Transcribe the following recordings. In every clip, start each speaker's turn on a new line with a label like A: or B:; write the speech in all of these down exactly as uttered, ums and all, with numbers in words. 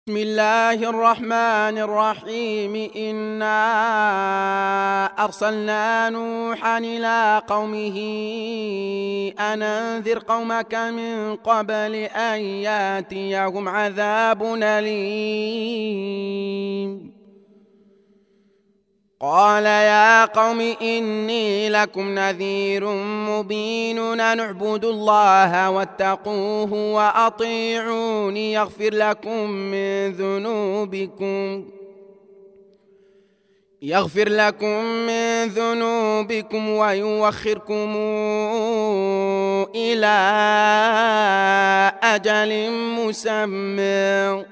A: بسم الله الرحمن الرحيم. إنا أرسلنا نوحا إلى قومه أن أنذر قومك من قبل أن ياتيهم عذاب أليم. قال يا قوم إني لكم نذير مبين أن اعبدوا الله واتقوه وأطيعوني يغفر لكم من ذنوبكم يغفر لكم من ذنوبكم ويوخركم إلى أجل مسمى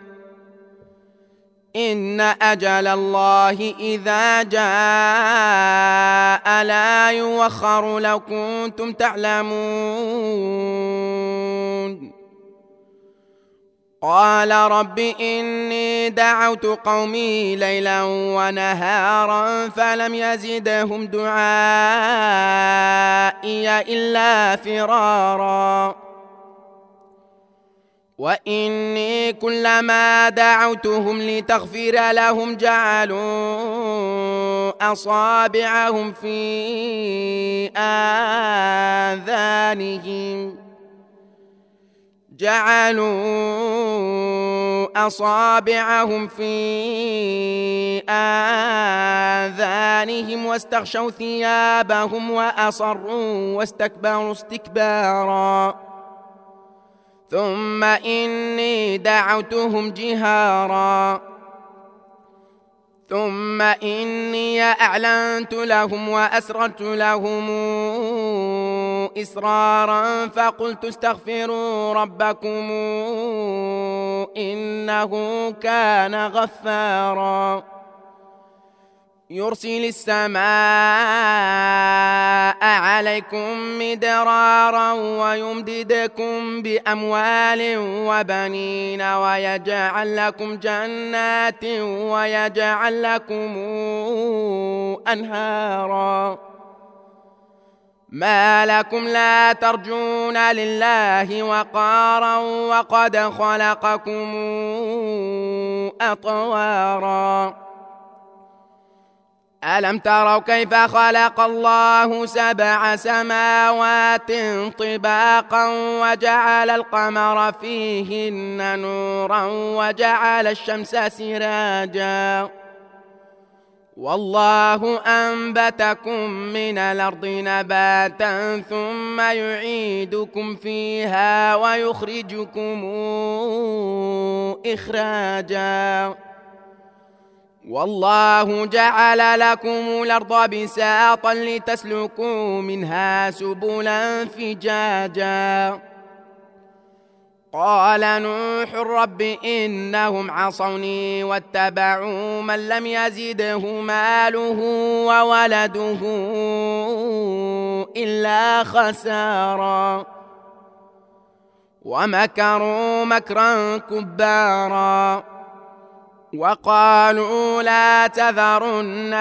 A: إن أجل الله إذا جاء لا يوخر لو كنتم تعلمون. قال رب إني دعوت قومي ليلا ونهارا فلم يزدهم دعائي إلا فرارا وإني كلما دعوتهم لتغفر لهم جعلوا أصابعهم في آذانهم جعلوا أصابعهم في آذانهم واستغشوا ثيابهم وأصروا واستكبروا استكبارا ثم إني دعوتهم جهارا ثم إني أعلنت لهم وأسررت لهم إسرارا فقلت استغفروا ربكم إنه كان غفارا يرسل السماء عليكم مدرارا ويمددكم بأموال وبنين ويجعل لكم جنات ويجعل لكم أنهارا ما لكم لا ترجون لله وقارا وقد خلقكم أطوارا ألم تروا كيف خلق الله سبع سماوات طباقا وجعل القمر فيهن نورا وجعل الشمس سراجا والله أنبتكم من الأرض نباتا ثم يعيدكم فيها ويخرجكم إخراجا والله جعل لكم الأرض بساطا لتسلكوا منها سبلا فجاجا قال نوح رب إنهم عصوني واتبعوا من لم يزده ماله وولده إلا خسارا ومكروا مكرا كبارا وقالوا لا تذرن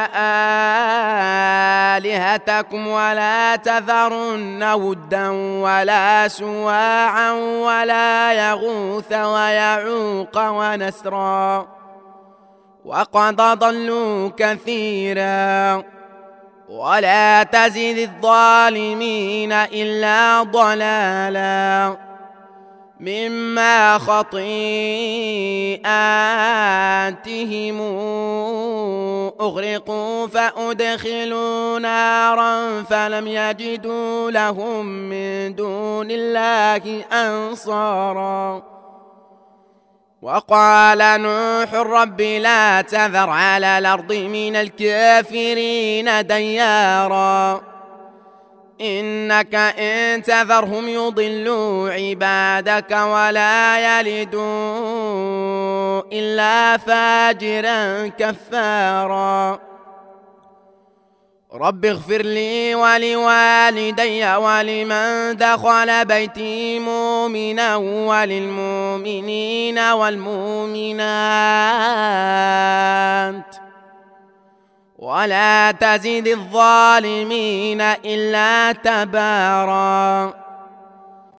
A: آلهتكم ولا تذرن ودا ولا سواعا ولا يغوث ويعوق ونسرا وقد ضلوا كثيرا ولا تزد الظالمين إلا ضلالا مما خطيئاتهم أغرقوا فأدخلوا نارا فلم يجدوا لهم من دون الله أنصارا وقال نوح رب لا تذر على الأرض من الكافرين ديارا إنك إن تذرهم يضلوا عبادك ولا يلدوا إلا فاجرا كفارا رب اغفر لي ولوالدي ولمن دخل بيتي مؤمنا وللمؤمنين والمؤمنات ولا تزد الظالمين إلا تبارا.